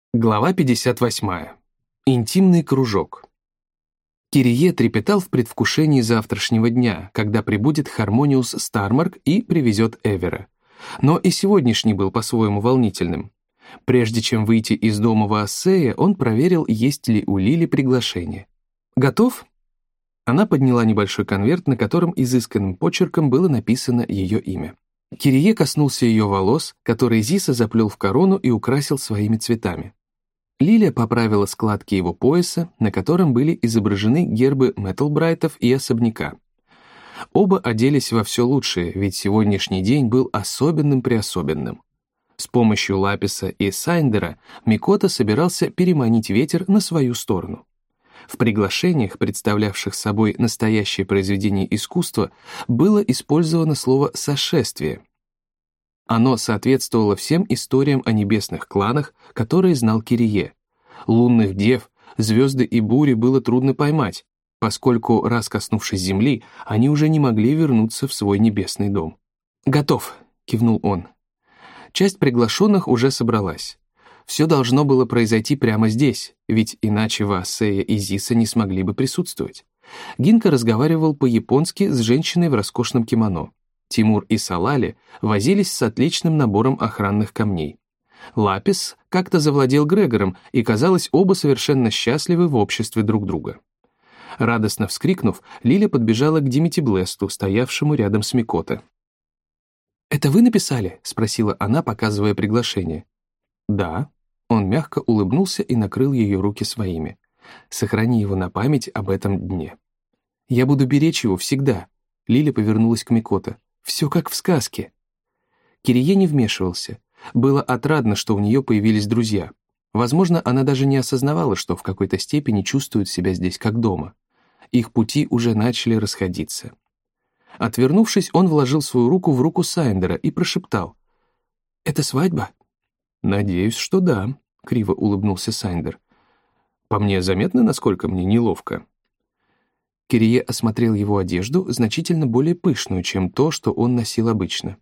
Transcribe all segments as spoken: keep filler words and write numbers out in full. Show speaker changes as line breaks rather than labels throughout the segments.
Глава пятьдесят восьмая. Интимный кружок. Кирие трепетал в предвкушении завтрашнего дня, когда прибудет Хармониус Стармарк и привезет Эвера. Но и сегодняшний был по-своему волнительным. Прежде чем выйти из дома Ваассея, он проверил, есть ли у Лили приглашение. «Готов?» Она подняла небольшой конверт, на котором изысканным почерком было написано ее имя. Кирие коснулся ее волос, которые Зиса заплел в корону и украсил своими цветами. Лилия поправила складки его пояса, на котором были изображены гербы Меттлбрайтов и особняка. Оба оделись во все лучшее, ведь сегодняшний день был особенным-преособенным. С помощью Лаписа и Сайндера Микото собирался переманить ветер на свою сторону. В приглашениях, представлявших собой настоящее произведение искусства, было использовано слово «сошествие». Оно соответствовало всем историям о небесных кланах, которые знал Кирие. Лунных дев, звезды и бури было трудно поймать, поскольку, раз коснувшись земли, они уже не могли вернуться в свой небесный дом. «Готов», — кивнул он. Часть приглашенных уже собралась. Все должно было произойти прямо здесь, ведь иначе Ваассея и Зиса не смогли бы присутствовать. Гинка разговаривал по-японски с женщиной в роскошном кимоно. Тимур и Салали возились с отличным набором охранных камней. Лапис как-то завладел Грегором, и, казалось, оба совершенно счастливы в обществе друг друга. Радостно вскрикнув, Лиля подбежала к Димити Блесту, стоявшему рядом с Микото. «Это вы написали?» — спросила она, показывая приглашение. «Да». Он мягко улыбнулся и накрыл ее руки своими. «Сохрани его на память об этом дне». «Я буду беречь его всегда», — Лиля повернулась к Микото. «Все как в сказке». Кирие не вмешивался. Было отрадно, что у нее появились друзья. Возможно, она даже не осознавала, что в какой-то степени чувствует себя здесь как дома. Их пути уже начали расходиться. Отвернувшись, он вложил свою руку в руку Сайндера и прошептал. «Это свадьба?» «Надеюсь, что да», — криво улыбнулся Сайндер. «По мне заметно, насколько мне неловко?» Кирие осмотрел его одежду, значительно более пышную, чем то, что он носил обычно.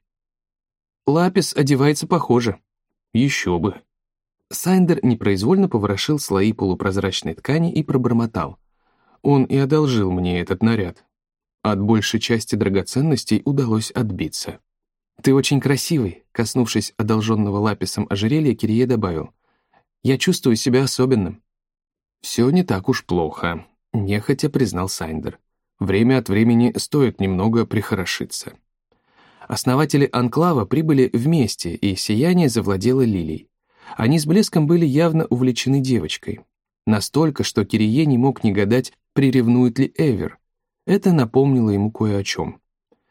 «Лапис одевается похоже». «Еще бы». Сайндер непроизвольно поворошил слои полупрозрачной ткани и пробормотал. «Он и одолжил мне этот наряд. От большей части драгоценностей удалось отбиться». «Ты очень красивый», — коснувшись одолженного Лаписом ожерелья, Кирие добавил. «Я чувствую себя особенным». «Все не так уж плохо», — нехотя признал Сайндер. «Время от времени стоит немного прихорошиться». Основатели анклава прибыли вместе, и сияние завладело Лилией. Они с блеском были явно увлечены девочкой. Настолько, что Кирие не мог не гадать, приревнует ли Эвер. Это напомнило ему кое о чем.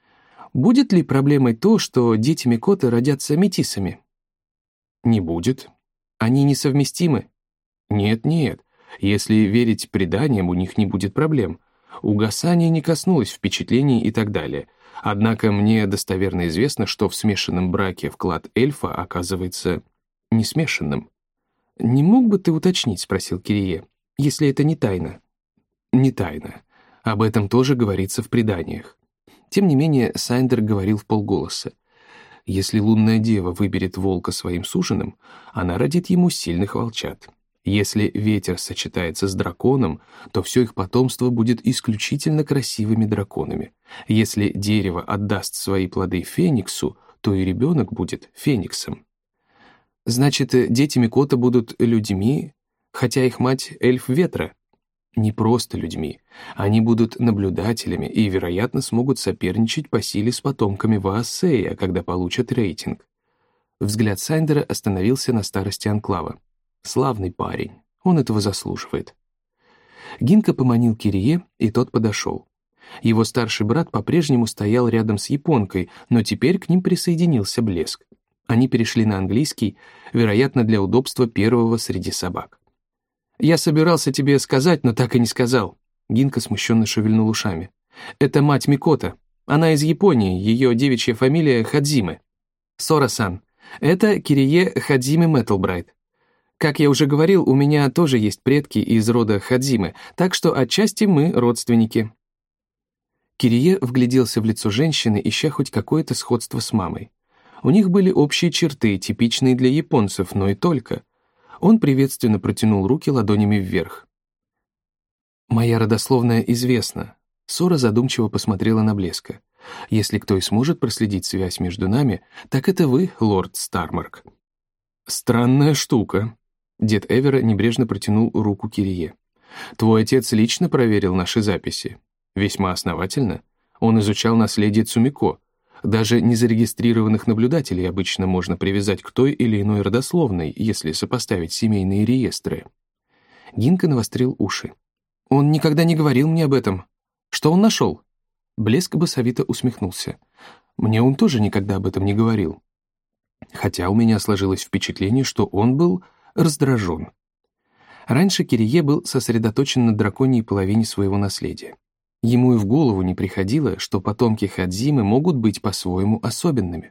Будет ли проблемой то, что дети Микото родятся метисами? Не будет. Они несовместимы? Нет-нет. Если верить преданиям, у них не будет проблем. Угасание не коснулось впечатлений и так далее. Однако мне достоверно известно, что в смешанном браке вклад эльфа оказывается несмешанным. «Не мог бы ты уточнить?» — спросил Кирие. «Если это не тайна». «Не тайна. Об этом тоже говорится в преданиях». Тем не менее, Сайндер говорил вполголоса. «Если лунная дева выберет волка своим суженым, она родит ему сильных волчат. Если ветер сочетается с драконом, то все их потомство будет исключительно красивыми драконами. Если дерево отдаст свои плоды фениксу, то и ребенок будет фениксом». «Значит, дети Микото будут людьми, хотя их мать — эльф ветра?» «Не просто людьми. Они будут наблюдателями и, вероятно, смогут соперничать по силе с потомками Ваассея, когда получат рейтинг». Взгляд Сайндера остановился на старости анклава. «Славный парень. Он этого заслуживает». Гинка поманил Кирие, и тот подошел. Его старший брат по-прежнему стоял рядом с японкой, но теперь к ним присоединился блеск. Они перешли на английский, вероятно, для удобства первого среди собак. «Я собирался тебе сказать, но так и не сказал». Гинка смущенно шевельнул ушами. «Это мать Микото. Она из Японии, ее девичья фамилия Хадзиме. Сора-сан. Это Кирие Хадзиме Меттлбрайт. Как я уже говорил, у меня тоже есть предки из рода Хадзиме, так что отчасти мы родственники». Кирие вгляделся в лицо женщины, ища хоть какое-то сходство с мамой. У них были общие черты, типичные для японцев, но и только. Он приветственно протянул руки ладонями вверх. «Моя родословная известна». Сора задумчиво посмотрела на Блеска. «Если кто и сможет проследить связь между нами, так это вы, лорд Стармарк». «Странная штука». Дед Эвера небрежно протянул руку Кирие. «Твой отец лично проверил наши записи. Весьма основательно. Он изучал наследие Цумико. Даже незарегистрированных наблюдателей обычно можно привязать к той или иной родословной, если сопоставить семейные реестры». Гинка навострил уши. «Он никогда не говорил мне об этом. Что он нашел?» Блеск басовито усмехнулся. «Мне он тоже никогда об этом не говорил. Хотя у меня сложилось впечатление, что он был раздражен». Раньше Кирие был сосредоточен на драконьей половине своего наследия. Ему и в голову не приходило, что потомки Хадзимы могут быть по-своему особенными.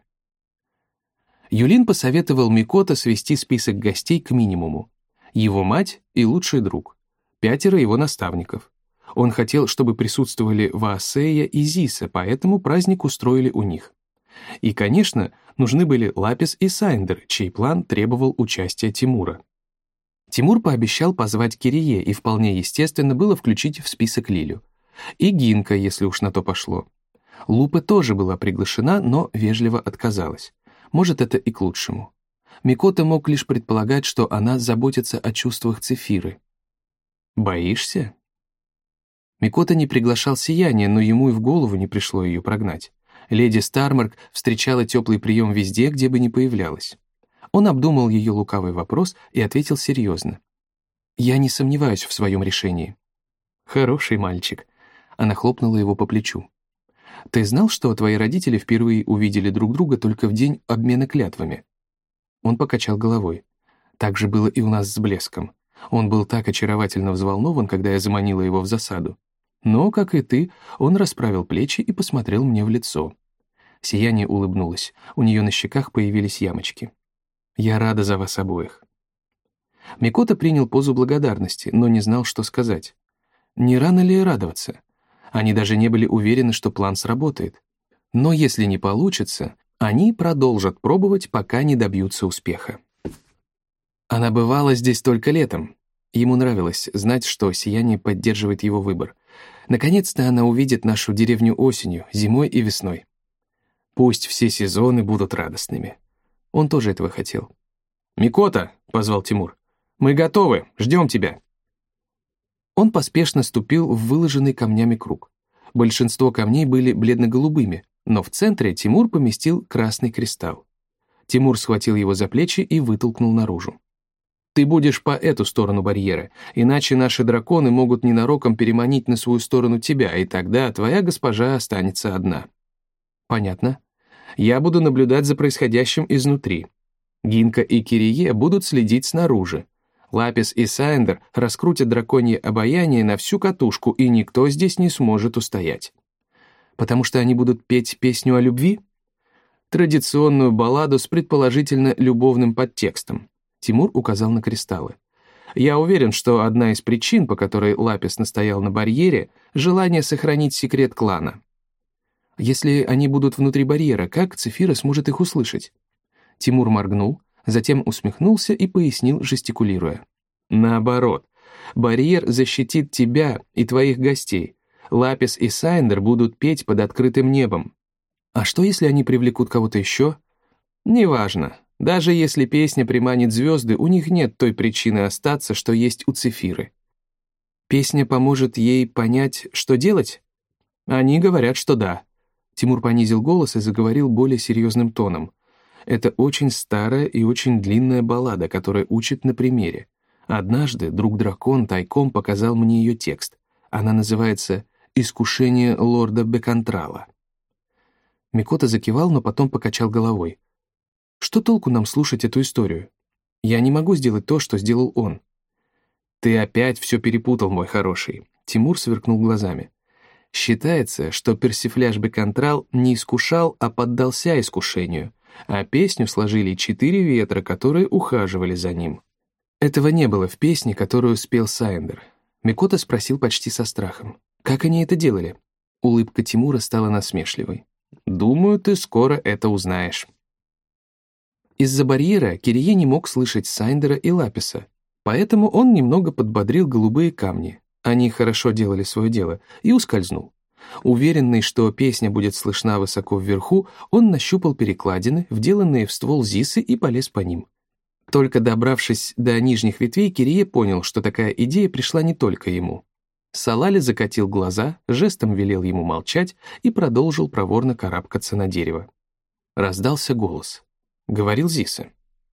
Юлин посоветовал Микото свести список гостей к минимуму. Его мать и лучший друг. Пятеро его наставников. Он хотел, чтобы присутствовали Ваасея и Зиса, поэтому праздник устроили у них. И, конечно, нужны были Лапис и Сайндер, чей план требовал участия Тимура. Тимур пообещал позвать Кирие, и вполне естественно было включить в список Лилю. И Гинка, если уж на то пошло. Лупе тоже была приглашена, но вежливо отказалась. Может, это и к лучшему. Микото мог лишь предполагать, что она заботится о чувствах Цефиры. «Боишься?» Микото не приглашал Сияние, но ему и в голову не пришло ее прогнать. Леди Стармарк встречала теплый прием везде, где бы ни появлялась. Он обдумал ее лукавый вопрос и ответил серьезно. «Я не сомневаюсь в своем решении». «Хороший мальчик». Она хлопнула его по плечу. «Ты знал, что твои родители впервые увидели друг друга только в день обмена клятвами?» Он покачал головой. «Так же было и у нас с Блеском. Он был так очаровательно взволнован, когда я заманила его в засаду. Но, как и ты, он расправил плечи и посмотрел мне в лицо». Сияние улыбнулась. У нее на щеках появились ямочки. «Я рада за вас обоих». Микото принял позу благодарности, но не знал, что сказать. Не рано ли радоваться? Они даже не были уверены, что план сработает. Но если не получится, они продолжат пробовать, пока не добьются успеха. Она бывала здесь только летом. Ему нравилось знать, что Сияние поддерживает его выбор. Наконец-то она увидит нашу деревню осенью, зимой и весной. Пусть все сезоны будут радостными. Он тоже этого хотел. «Микото!» — позвал Тимур. «Мы готовы, ждем тебя!» Он поспешно ступил в выложенный камнями круг. Большинство камней были бледно-голубыми, но в центре Тимур поместил красный кристалл. Тимур схватил его за плечи и вытолкнул наружу. «Ты будешь по эту сторону барьера, иначе наши драконы могут ненароком переманить на свою сторону тебя, и тогда твоя госпожа останется одна». «Понятно. Я буду наблюдать за происходящим изнутри. Гинка и Кирие будут следить снаружи. Лапис и Сайндер раскрутят драконье обаяние на всю катушку, и никто здесь не сможет устоять. Потому что они будут петь песню о любви? Традиционную балладу с предположительно любовным подтекстом». Тимур указал на кристаллы. «Я уверен, что одна из причин, по которой Лапис настоял на барьере, желание сохранить секрет клана. Если они будут внутри барьера, как Цефира сможет их услышать?» Тимур моргнул, затем усмехнулся и пояснил, жестикулируя. «Наоборот, барьер защитит тебя и твоих гостей. Лапис и Сайндер будут петь под открытым небом. А что, если они привлекут кого-то еще? Неважно. Даже если песня приманит звезды, у них нет той причины остаться, что есть у Цефиры. Песня поможет ей понять, что делать? Они говорят, что да». Тимур понизил голос и заговорил более серьезным тоном. «Это очень старая и очень длинная баллада, которая учит на примере. Однажды друг-дракон тайком показал мне ее текст. Она называется «Искушение лорда Бекантрала». Микото закивал, но потом покачал головой. «Что толку нам слушать эту историю? Я не могу сделать то, что сделал он». «Ты опять все перепутал, мой хороший», — Тимур сверкнул глазами. «Считается, что Персифляж Бекантрал не искушал, а поддался искушению, а песню сложили четыре ветра, которые ухаживали за ним». Этого не было в песне, которую спел Сайндер. Микото спросил почти со страхом. «Как они это делали?» Улыбка Тимура стала насмешливой. «Думаю, ты скоро это узнаешь». Из-за барьера Кирие не мог слышать Сайндера и Лаписа, поэтому он немного подбодрил голубые камни. Они хорошо делали свое дело, и ускользнул. Уверенный, что песня будет слышна высоко вверху, он нащупал перекладины, вделанные в ствол Зисы, и полез по ним. Только добравшись до нижних ветвей, Кирие понял, что такая идея пришла не только ему. Салали закатил глаза, жестом велел ему молчать и продолжил проворно карабкаться на дерево. Раздался голос. Говорил Зиса.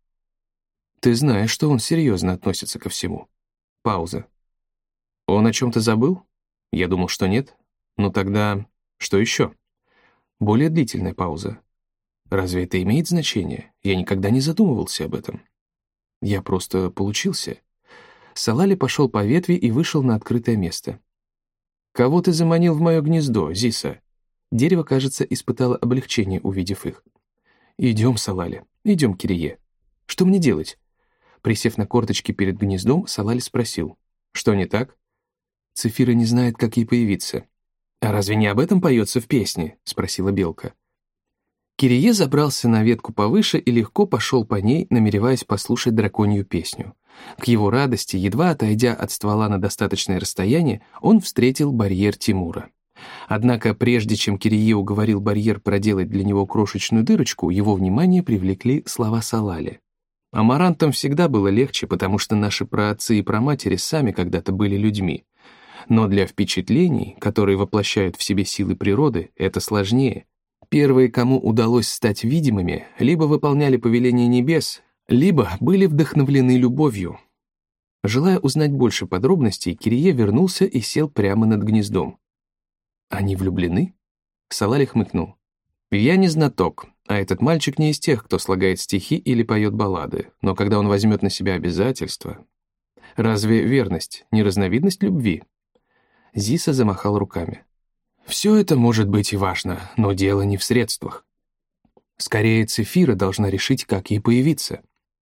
«Ты знаешь, что он серьезно относится ко всему». Пауза. «Он о чем-то забыл? Я думал, что нет. Ну тогда, что еще?» Более длительная пауза. «Разве это имеет значение? Я никогда не задумывался об этом. Я просто получился». Салали пошел по ветви и вышел на открытое место. «Кого ты заманил в мое гнездо, Зиса?» Дерево, кажется, испытало облегчение, увидев их. «Идем, Салали, идем, Кирие. Что мне делать?» Присев на корточки перед гнездом, Салали спросил. «Что не так?» Цефира не знает, как ей появиться. «А разве не об этом поется в песне?» — спросила белка. Кирие забрался на ветку повыше и легко пошел по ней, намереваясь послушать драконью песню. К его радости, едва отойдя от ствола на достаточное расстояние, он встретил барьер Тимура. Однако, прежде чем Кирие уговорил барьер проделать для него крошечную дырочку, его внимание привлекли слова Салали. «Амарантам всегда было легче, потому что наши праотцы и праматери сами когда-то были людьми. Но для впечатлений, которые воплощают в себе силы природы, это сложнее. Первые, кому удалось стать видимыми, либо выполняли повеления небес, либо были вдохновлены любовью». Желая узнать больше подробностей, Кирие вернулся и сел прямо над гнездом. «Они влюблены?» Салали хмыкнул. «Я не знаток, а этот мальчик не из тех, кто слагает стихи или поет баллады, но когда он возьмет на себя обязательства... Разве верность не разновидность любви?» Зиса замахал руками. «Все это может быть и важно, но дело не в средствах. Скорее, Цефира должна решить, как ей появиться.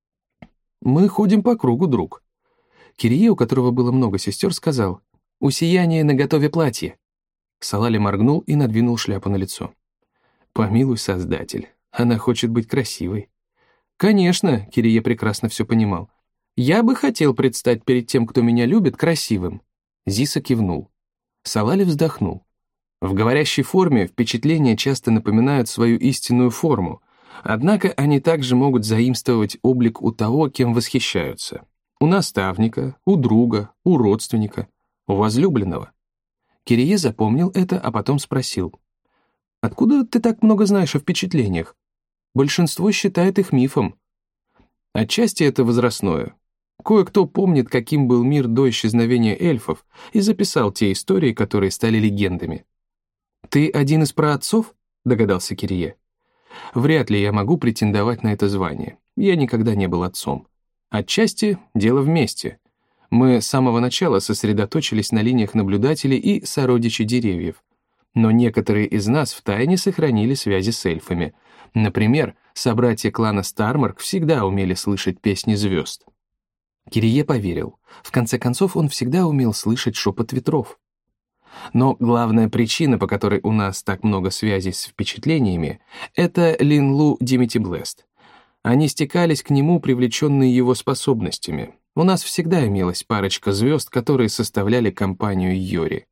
Мы ходим по кругу, друг». Кирие, у которого было много сестер, сказал: «У сияния наготове платье». Салали моргнул и надвинул шляпу на лицо. «Помилуй, Создатель, она хочет быть красивой». «Конечно», — Кирие прекрасно все понимал. «Я бы хотел предстать перед тем, кто меня любит, красивым». Зиса кивнул. Салали вздохнул. В говорящей форме впечатления часто напоминают свою истинную форму, однако они также могут заимствовать облик у того, кем восхищаются. У наставника, у друга, у родственника, у возлюбленного. Кирие запомнил это, а потом спросил: «Откуда ты так много знаешь о впечатлениях? Большинство считает их мифом». Отчасти это возрастное. Кое-кто помнит, каким был мир до исчезновения эльфов, и записал те истории, которые стали легендами. «Ты один из праотцов?» — догадался Кирие. «Вряд ли я могу претендовать на это звание. Я никогда не был отцом. Отчасти дело вместе. Мы с самого начала сосредоточились на линиях наблюдателей и сородичей деревьев. Но некоторые из нас втайне сохранили связи с эльфами. Например, собратья клана Стармарк всегда умели слышать песни звезд». Кирие поверил. В конце концов, он всегда умел слышать шепот ветров. Но главная причина, по которой у нас так много связей с впечатлениями, это Линлу Димитиблест. Они стекались к нему, привлеченные его способностями. У нас всегда имелась парочка звезд, которые составляли компанию Йори.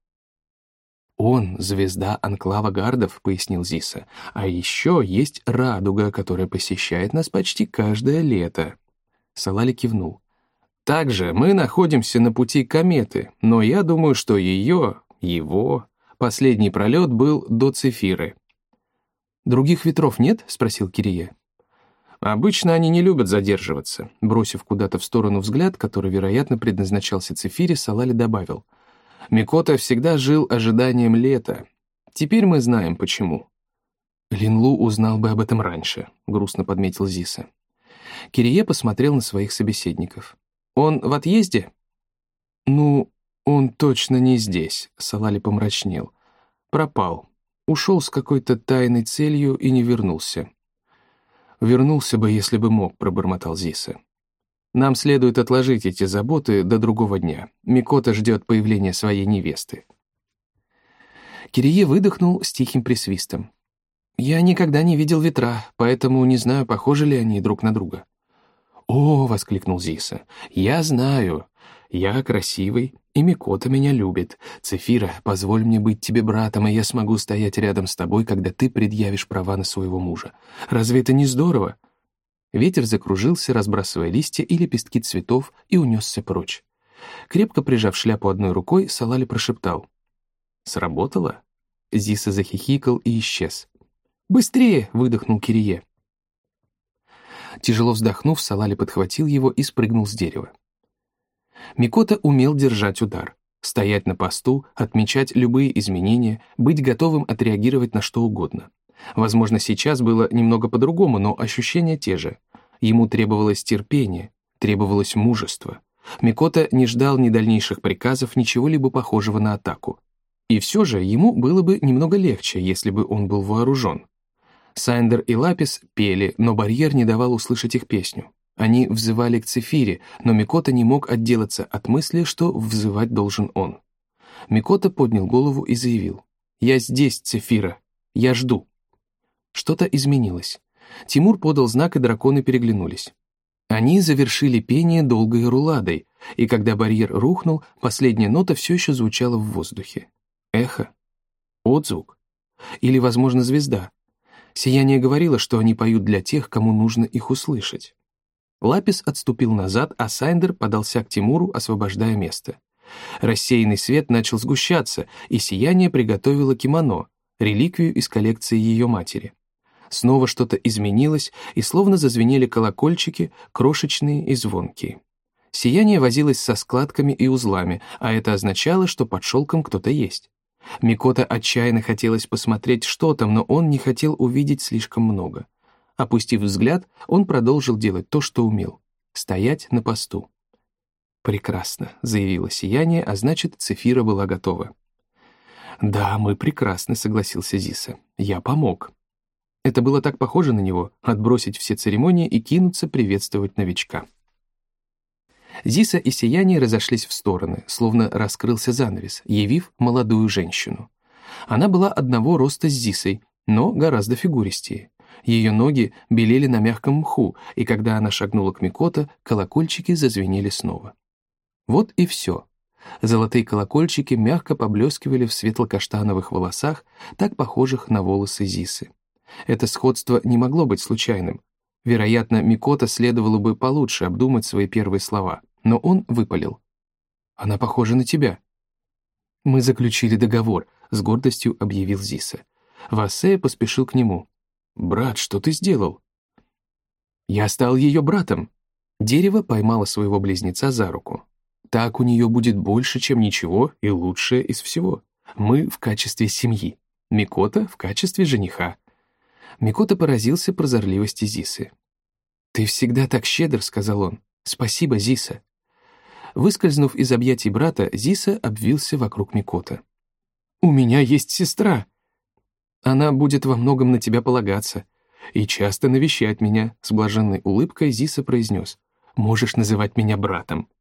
«Он — звезда анклава гардов», — пояснил Зиса. «А еще есть радуга, которая посещает нас почти каждое лето». Салали кивнул. «Также мы находимся на пути кометы, но я думаю, что ее, его, последний пролет был до Цефиры». «Других ветров нет?» — спросил Кирие. «Обычно они не любят задерживаться». Бросив куда-то в сторону взгляд, который, вероятно, предназначался Цефире, Салали добавил: «Микота всегда жил ожиданием лета. Теперь мы знаем, почему». «Линлу узнал бы об этом раньше», — грустно подметил Зиса. Кирие посмотрел на своих собеседников. «Он в отъезде?» «Ну, он точно не здесь», — Салали помрачнел. «Пропал. Ушел с какой-то тайной целью и не вернулся». «Вернулся бы, если бы мог», — пробормотал Зиса. «Нам следует отложить эти заботы до другого дня. Микота ждет появления своей невесты». Кирие выдохнул с тихим присвистом. «Я никогда не видел ветра, поэтому не знаю, похожи ли они друг на друга». «О!» — воскликнул Зиса. «Я знаю. Я красивый, и Микота меня любит. Цефира, позволь мне быть тебе братом, и я смогу стоять рядом с тобой, когда ты предъявишь права на своего мужа. Разве это не здорово?» Ветер закружился, разбрасывая листья и лепестки цветов, и унесся прочь. Крепко прижав шляпу одной рукой, Салали прошептал. «Сработало?» Зиса захихикал и исчез. «Быстрее!» — выдохнул Кирие. Тяжело вздохнув, Салали подхватил его и спрыгнул с дерева. Микота умел держать удар, стоять на посту, отмечать любые изменения, быть готовым отреагировать на что угодно. Возможно, сейчас было немного по-другому, но ощущения те же. Ему требовалось терпение, требовалось мужество. Микота не ждал ни дальнейших приказов, ничего-либо похожего на атаку. И все же ему было бы немного легче, если бы он был вооружен. Сайндер и Лапис пели, но барьер не давал услышать их песню. Они взывали к Цефире, но Микота не мог отделаться от мысли, что взывать должен он. Микота поднял голову и заявил. «Я здесь, Цефира. Я жду». Что-то изменилось. Тимур подал знак, и драконы переглянулись. Они завершили пение долгой руладой, и когда барьер рухнул, последняя нота все еще звучала в воздухе. Эхо? Отзвук? Или, возможно, звезда? Сияние говорило, что они поют для тех, кому нужно их услышать. Лапис отступил назад, а Сайндер подался к Тимуру, освобождая место. Рассеянный свет начал сгущаться, и сияние приготовило кимоно, реликвию из коллекции ее матери. Снова что-то изменилось, и словно зазвенели колокольчики, крошечные и звонкие. Сияние возилось со складками и узлами, а это означало, что под шелком кто-то есть. Микота отчаянно хотелось посмотреть, что там, но он не хотел увидеть слишком много. Опустив взгляд, он продолжил делать то, что умел — стоять на посту. «Прекрасно», — заявило сияние, а значит, Цефира была готова. «Да, мы прекрасны», — согласился Зиса. «Я помог». Это было так похоже на него — отбросить все церемонии и кинуться приветствовать новичка. Зиса и сияние разошлись в стороны, словно раскрылся занавес, явив молодую женщину. Она была одного роста с Зисой, но гораздо фигуристее. Ее ноги белели на мягком мху, и когда она шагнула к Микото, колокольчики зазвенели снова. Вот и все. Золотые колокольчики мягко поблескивали в светло-каштановых волосах, так похожих на волосы Зисы. Это сходство не могло быть случайным. Вероятно, Микото следовало бы получше обдумать свои первые слова, но он выпалил. «Она похожа на тебя». «Мы заключили договор», — с гордостью объявил Зиса. Вассея поспешил к нему. «Брат, что ты сделал?» «Я стал ее братом». Дерево поймало своего близнеца за руку. «Так у нее будет больше, чем ничего, и лучшее из всего. Мы в качестве семьи, Микото в качестве жениха». Микото поразился прозорливости Зисы. «Ты всегда так щедр», — сказал он. «Спасибо, Зиса». Выскользнув из объятий брата, Зиса обвился вокруг Микото. «У меня есть сестра. Она будет во многом на тебя полагаться и часто навещать меня», — с блаженной улыбкой Зиса произнес. «Можешь называть меня братом».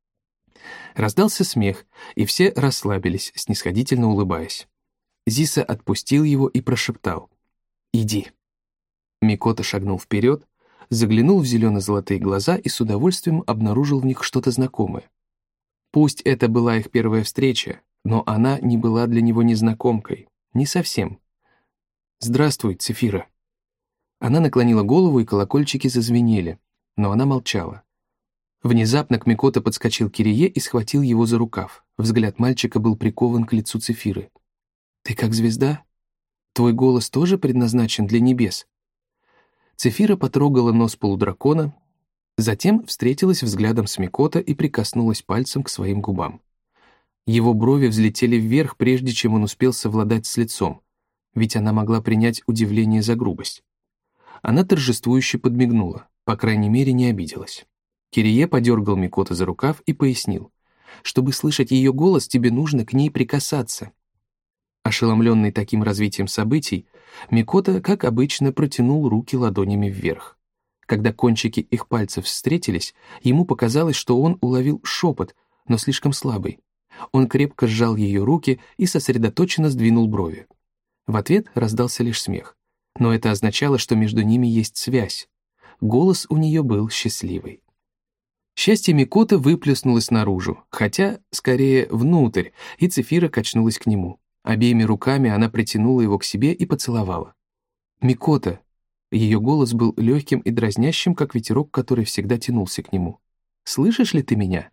Раздался смех, и все расслабились, снисходительно улыбаясь. Зиса отпустил его и прошептал. «Иди». Микото шагнул вперед, заглянул в зелено-золотые глаза и с удовольствием обнаружил в них что-то знакомое. Пусть это была их первая встреча, но она не была для него незнакомкой. Не совсем. «Здравствуй, Цефира». Она наклонила голову, и колокольчики зазвенели, но она молчала. Внезапно к Микото подскочил Кирие и схватил его за рукав. Взгляд мальчика был прикован к лицу Цефиры. «Ты как звезда? Твой голос тоже предназначен для небес?» Цефира потрогала нос полудракона, затем встретилась взглядом с Микото и прикоснулась пальцем к своим губам. Его брови взлетели вверх, прежде чем он успел совладать с лицом, ведь она могла принять удивление за грубость. Она торжествующе подмигнула, по крайней мере, не обиделась. Кирие подергал Микото за рукав и пояснил. «Чтобы слышать ее голос, тебе нужно к ней прикасаться». Ошеломленный таким развитием событий, Микото, как обычно, протянул руки ладонями вверх. Когда кончики их пальцев встретились, ему показалось, что он уловил шепот, но слишком слабый. Он крепко сжал ее руки и сосредоточенно сдвинул брови. В ответ раздался лишь смех. но это означало, что между ними есть связь. Голос у нее был счастливый. Счастье Микото выплеснулось наружу, хотя, скорее, внутрь, и Цефира качнулась к нему. Обеими руками она притянула его к себе и поцеловала. «Микото!» Ее голос был легким и дразнящим, как ветерок, который всегда тянулся к нему. «Слышишь ли ты меня?»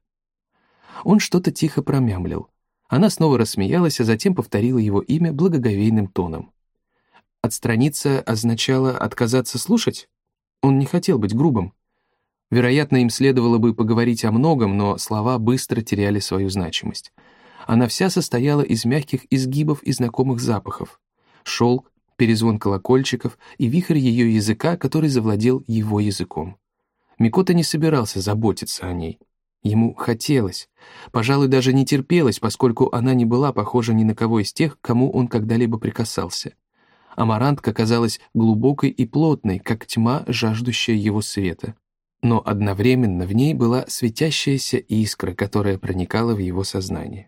Он что-то тихо промямлил. Она снова рассмеялась, а затем повторила его имя благоговейным тоном. Отстраниться означало отказаться слушать? Он не хотел быть грубым. Вероятно, им следовало бы поговорить о многом, но слова быстро теряли свою значимость. Она вся состояла из мягких изгибов и знакомых запахов. Шелк, перезвон колокольчиков и вихрь ее языка, который завладел его языком. Микото не собирался заботиться о ней. Ему хотелось, пожалуй, даже не терпелось, поскольку она не была похожа ни на кого из тех, к кому он когда-либо прикасался. Амарантка казалась глубокой и плотной, как тьма, жаждущая его света. Но одновременно в ней была светящаяся искра, которая проникала в его сознание.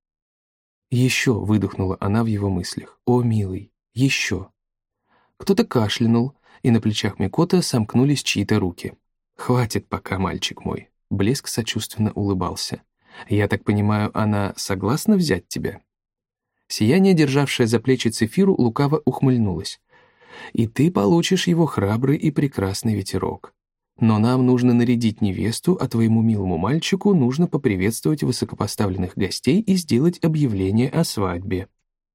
«Еще», — выдохнула она в его мыслях, — «о, милый, еще». Кто-то кашлянул, и на плечах Микото сомкнулись чьи-то руки. «Хватит пока, мальчик мой». Блеск сочувственно улыбался. «Я так понимаю, она согласна взять тебя?» Сияние, державшее за плечи Цефиру, лукаво ухмыльнулось. «И ты получишь его храбрый и прекрасный ветерок. Но нам нужно нарядить невесту, а твоему милому мальчику нужно поприветствовать высокопоставленных гостей и сделать объявление о свадьбе».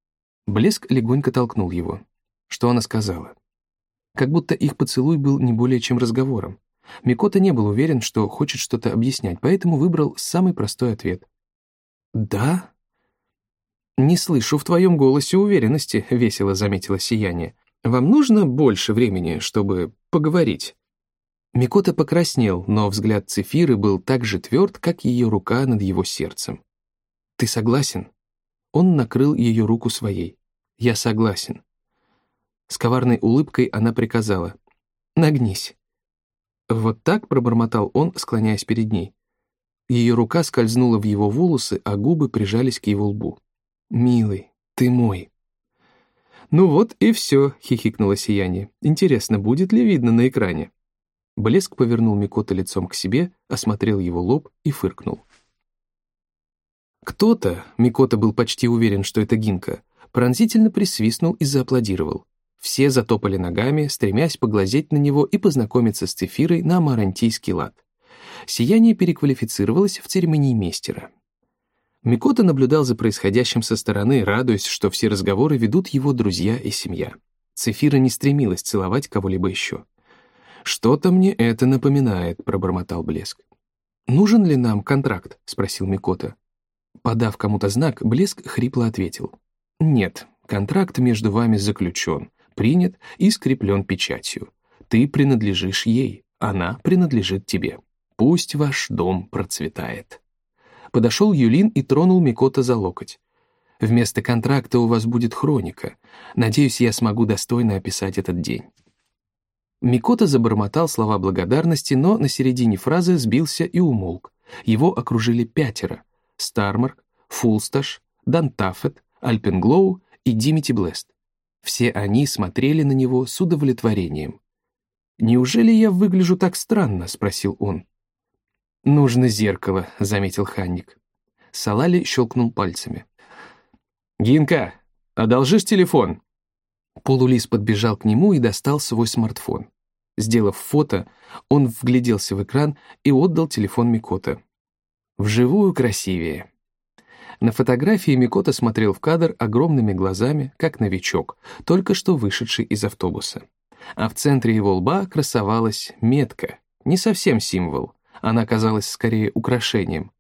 Блеск легонько толкнул его. Что она сказала? Как будто их поцелуй был не более чем разговором. Микото не был уверен, что хочет что-то объяснять, поэтому выбрал самый простой ответ. «Да?» «Не слышу в твоем голосе уверенности», — весело заметила Сияние. «Вам нужно больше времени, чтобы поговорить?» Микото покраснел, но взгляд Цефиры был так же тверд, как ее рука над его сердцем. «Ты согласен?» Он накрыл ее руку своей. «Я согласен». С коварной улыбкой она приказала. «Нагнись». «Вот так», — пробормотал он, склоняясь перед ней. Ее рука скользнула в его волосы, а губы прижались к его лбу. «Милый, ты мой». «Ну вот и все», — хихикнуло Сияние. «Интересно, будет ли видно на экране?» Блеск повернул Микото лицом к себе, осмотрел его лоб и фыркнул. Кто-то, Микото был почти уверен, что это Гинка, пронзительно присвистнул и зааплодировал. Все затопали ногами, стремясь поглазеть на него и познакомиться с Цефирой на амарантийский лад. Сияние переквалифицировалось в церемониймейстера. Микото наблюдал за происходящим со стороны, радуясь, что все разговоры ведут его друзья и семья. Цефира не стремилась целовать кого-либо еще. «Что-то мне это напоминает», — пробормотал Блеск. «Нужен ли нам контракт?» — спросил Микото. Подав кому-то знак, Блеск хрипло ответил. «Нет, контракт между вами заключен, принят и скреплен печатью. Ты принадлежишь ей, она принадлежит тебе. Пусть ваш дом процветает». Подошел Юлин и тронул Микото за локоть. «Вместо контракта у вас будет хроника. Надеюсь, я смогу достойно описать этот день». Микото забормотал слова благодарности, но на середине фразы сбился и умолк. Его окружили пятеро — Стармарк, Фулсташ, Дантафет, Альпенглоу и Димити Блест. Все они смотрели на него с удовлетворением. «Неужели я выгляжу так странно?» — спросил он. «Нужно зеркало», — заметил Ханник. Салали щелкнул пальцами. «Гинка, одолжишь телефон?» Полулис подбежал к нему и достал свой смартфон. Сделав фото, он вгляделся в экран и отдал телефон Микото. «Вживую красивее». На фотографии Микото смотрел в кадр огромными глазами, как новичок, только что вышедший из автобуса. А в центре его лба красовалась метка, не совсем символ, она казалась скорее украшением.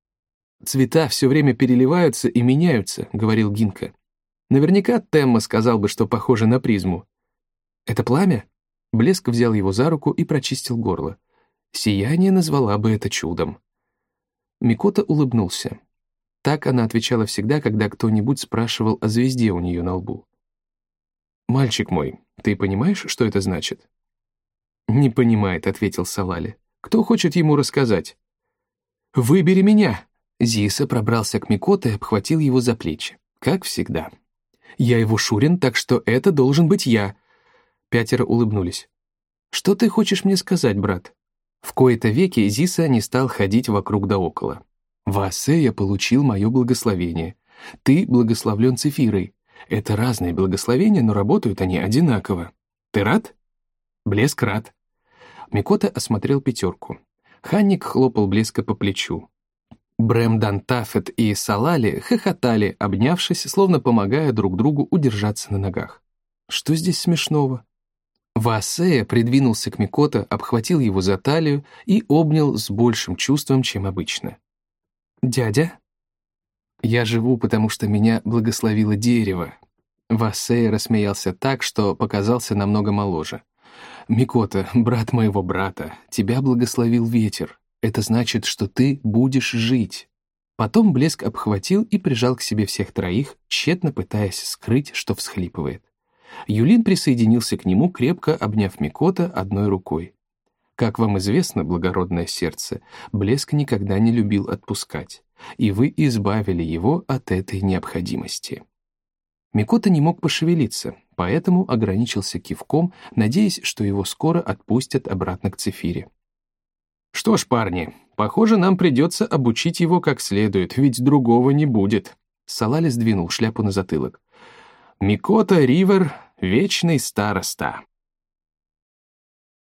«Цвета все время переливаются и меняются», — говорил Гинка. Наверняка Темма сказал бы, что похоже на призму. «Это пламя?» Блеск взял его за руку и прочистил горло. Сияние назвала бы это чудом. Микото улыбнулся. Так она отвечала всегда, когда кто-нибудь спрашивал о звезде у нее на лбу. «Мальчик мой, ты понимаешь, что это значит?» «Не понимает», — ответил Салали. «Кто хочет ему рассказать?» «Выбери меня!» Зиса пробрался к Микото и обхватил его за плечи. Как всегда. «Я его Шурин, так что это должен быть я». Пятеро улыбнулись. «Что ты хочешь мне сказать, брат?» В кои-то веки Зиса не стал ходить вокруг да около. «Ваасея получил мое благословение. Ты благословлен Цефирой. Это разные благословения, но работают они одинаково. Ты рад?» Блеск рад. Микота осмотрел пятерку. Ханник хлопал Блеска по плечу. Брэм Дантафет и Салали хохотали, обнявшись, словно помогая друг другу удержаться на ногах. Что здесь смешного? Ваасея придвинулся к Микото, обхватил его за талию и обнял с большим чувством, чем обычно. «Дядя?» «Я живу, потому что меня благословило дерево». Ваасея рассмеялся так, что показался намного моложе. «Микото, брат моего брата, тебя благословил ветер. Это значит, что ты будешь жить». Потом Блеск обхватил и прижал к себе всех троих, тщетно пытаясь скрыть, что всхлипывает. Юлин присоединился к нему, крепко обняв Микото одной рукой. Как вам известно, благородное сердце, Блеск никогда не любил отпускать, и вы избавили его от этой необходимости. Микото не мог пошевелиться, поэтому ограничился кивком, надеясь, что его скоро отпустят обратно к Цефире. «Что ж, парни, похоже, нам придется обучить его как следует, ведь другого не будет». Салали сдвинул шляпу на затылок. «Микото Ривер — вечный староста».